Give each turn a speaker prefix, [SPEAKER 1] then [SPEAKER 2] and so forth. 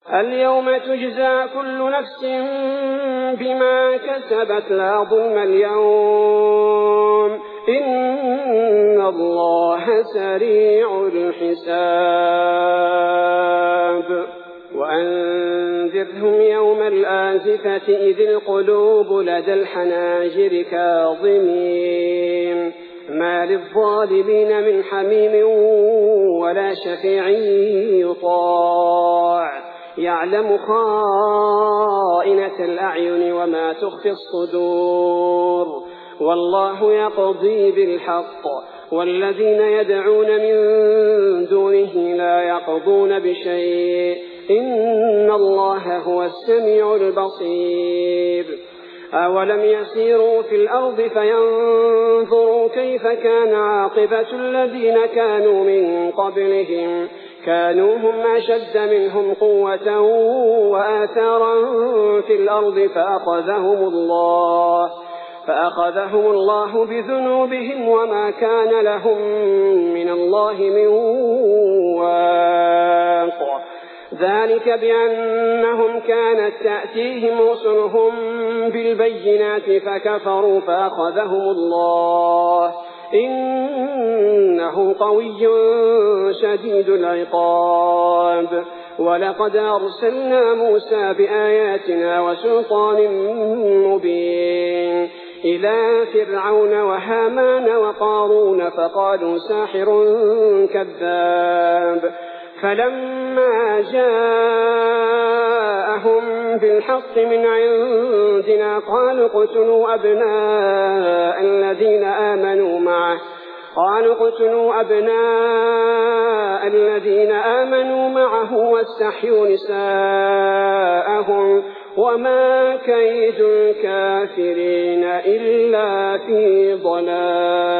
[SPEAKER 1] اليوم تجزى كل نفس بما كسبت لا ظلم اليوم إن الله سريع الحساب وأنذرهم يوم الآزفة إذ القلوب لدى الحناجر كاظمين ما للظالمين من حميم ولا شفيع يطاع يعلم خائنة الأعين وما تخفي الصدور والله يقضي بالحق والذين يدعون من دونه لا يقضون بشيء إن الله هو السميع البصير أولم يسيروا في الأرض فينظروا كيف كان عاقبة الذين كانوا من قبلهم كانوا هم أشد منهم قوة وآثارا في الأرض فأخذهم الله بذنوبهم وما كان لهم من الله من واق ذلك بأنهم كانت تأتيهم رسلهم بالبينات فكفروا فأخذهم الله إنه قوي شديد العقاب ولقد أرسلنا موسى بآياتنا وسلطان مبين إلى فرعون وهامان وقارون فقالوا ساحر كذاب فلما جاءهم بالحق من عندنا قالوا اقتلوا أبناء الذين آمنوا معه واستحيوا نساءهم وما كيد الكافرين إلا في ضلال.